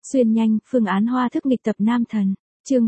Xuyên nhanh, phương án hoa thức nghịch tập nam thần. Chương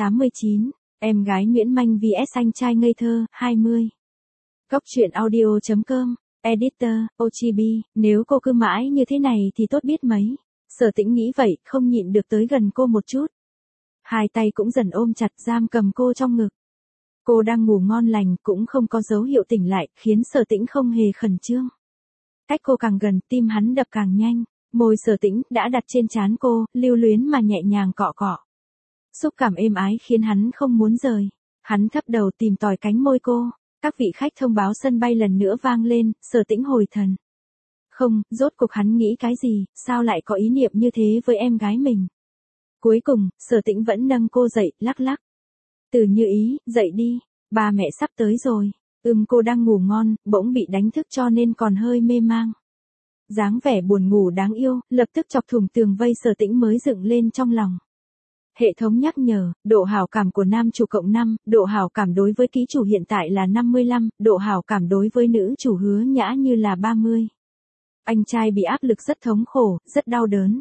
389, em gái Nguyễn Manh vs anh trai ngây thơ, 20. Góc truyện audio.com, editor, Ochibi, nếu cô cứ mãi như thế này thì tốt biết mấy. Sở Tĩnh nghĩ vậy, không nhịn được tới gần cô một chút. Hai tay cũng dần ôm chặt giam cầm cô trong ngực. Cô đang ngủ ngon lành, cũng không có dấu hiệu tỉnh lại, khiến Sở Tĩnh không hề khẩn trương. Cách cô càng gần, tim hắn đập càng nhanh. Môi Sở Tĩnh đã đặt trên trán cô, lưu luyến mà nhẹ nhàng cọ cọ. Xúc cảm êm ái khiến hắn không muốn rời. Hắn thấp đầu tìm tòi cánh môi cô. Các vị khách thông báo sân bay lần nữa vang lên, Sở Tĩnh hồi thần. Không, rốt cuộc hắn nghĩ cái gì, sao lại có ý niệm như thế với em gái mình. Cuối cùng, Sở Tĩnh vẫn nâng cô dậy, lắc lắc. Từ Như Ý, dậy đi, ba mẹ sắp tới rồi. Cô đang ngủ ngon, bỗng bị đánh thức cho nên còn hơi mê mang. Dáng vẻ buồn ngủ đáng yêu, lập tức chọc thủng tường vây Sở Tĩnh mới dựng lên trong lòng. Hệ thống nhắc nhở, độ hảo cảm của nam chủ cộng 5, độ hảo cảm đối với ký chủ hiện tại là 55, độ hảo cảm đối với nữ chủ Hứa Nhã Như là 30. Anh trai bị áp lực rất thống khổ, rất đau đớn.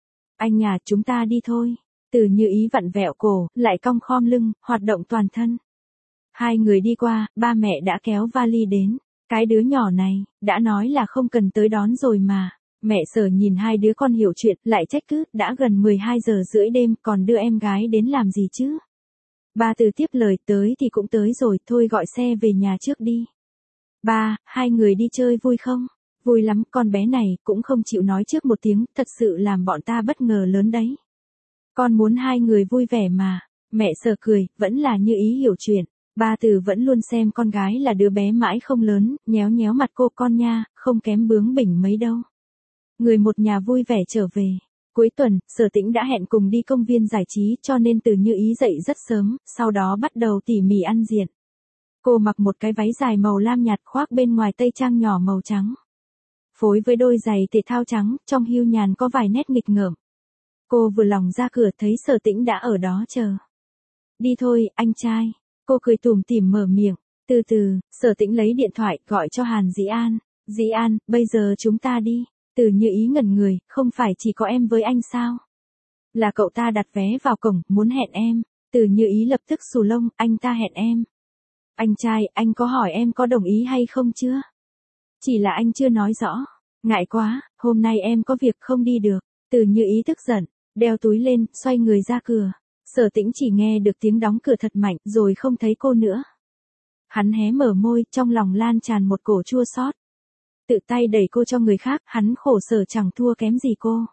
Anh à, chúng ta đi thôi. Từ Như Ý vặn vẹo cổ, lại cong khom lưng, hoạt động toàn thân. Hai người đi qua, ba mẹ đã kéo vali đến. Cái đứa nhỏ này, đã nói là không cần tới đón rồi mà. Mẹ Sở nhìn hai đứa con hiểu chuyện, lại trách cứ, đã gần 12 giờ rưỡi đêm, còn đưa em gái đến làm gì chứ? Ba Từ tiếp lời, tới thì cũng tới rồi, thôi gọi xe về nhà trước đi. Ba, hai người đi chơi vui không? Vui lắm, con bé này, cũng không chịu nói trước một tiếng, thật sự làm bọn ta bất ngờ lớn đấy. Con muốn hai người vui vẻ mà. Mẹ Sở cười, vẫn là Như Ý hiểu chuyện. Ba Từ vẫn luôn xem con gái là đứa bé mãi không lớn, nhéo nhéo mặt cô con nha, không kém bướng bỉnh mấy đâu. Người một nhà vui vẻ trở về. Cuối tuần, Sở Tĩnh đã hẹn cùng đi công viên giải trí cho nên Từ Như Ý dậy rất sớm, sau đó bắt đầu tỉ mỉ ăn diện. Cô mặc một cái váy dài màu lam nhạt khoác bên ngoài tây trang nhỏ màu trắng. Phối với đôi giày thể thao trắng, trong hưu nhàn có vài nét nghịch ngợm. Cô vừa lòng ra cửa thấy Sở Tĩnh đã ở đó chờ. Đi thôi, anh trai. Cô cười tủm tỉm mở miệng. Từ từ, Sở Tĩnh lấy điện thoại gọi cho Hàn Dĩ An. Dĩ An, bây giờ chúng ta đi. Từ Như Ý ngẩn người, không phải chỉ có em với anh sao? Là cậu ta đặt vé vào cổng, muốn hẹn em. Từ Như Ý lập tức xù lông, anh ta hẹn em. Anh trai, anh có hỏi em có đồng ý hay không chưa? Chỉ là anh chưa nói rõ. Ngại quá, hôm nay em có việc không đi được. Từ Như Ý tức giận, đeo túi lên, xoay người ra cửa. Sở Tĩnh chỉ nghe được tiếng đóng cửa thật mạnh, rồi không thấy cô nữa. Hắn hé mở môi, trong lòng lan tràn một cổ chua xót. Tự tay đẩy cô cho người khác, hắn khổ sở chẳng thua kém gì cô.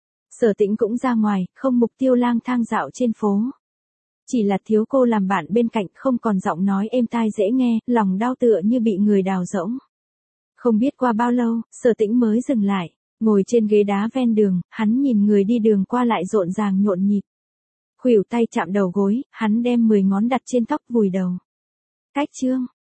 Sở Tĩnh cũng ra ngoài, không mục tiêu lang thang dạo trên phố. Chỉ là thiếu cô làm bạn bên cạnh, không còn giọng nói êm tai dễ nghe, lòng đau tựa như bị người đào rỗng. Không biết qua bao lâu, Sở Tĩnh mới dừng lại, ngồi trên ghế đá ven đường, hắn nhìn người đi đường qua lại rộn ràng nhộn nhịp. Khuỷu tay chạm đầu gối, hắn đem 10 ngón đặt trên tóc vùi đầu. Cách chương.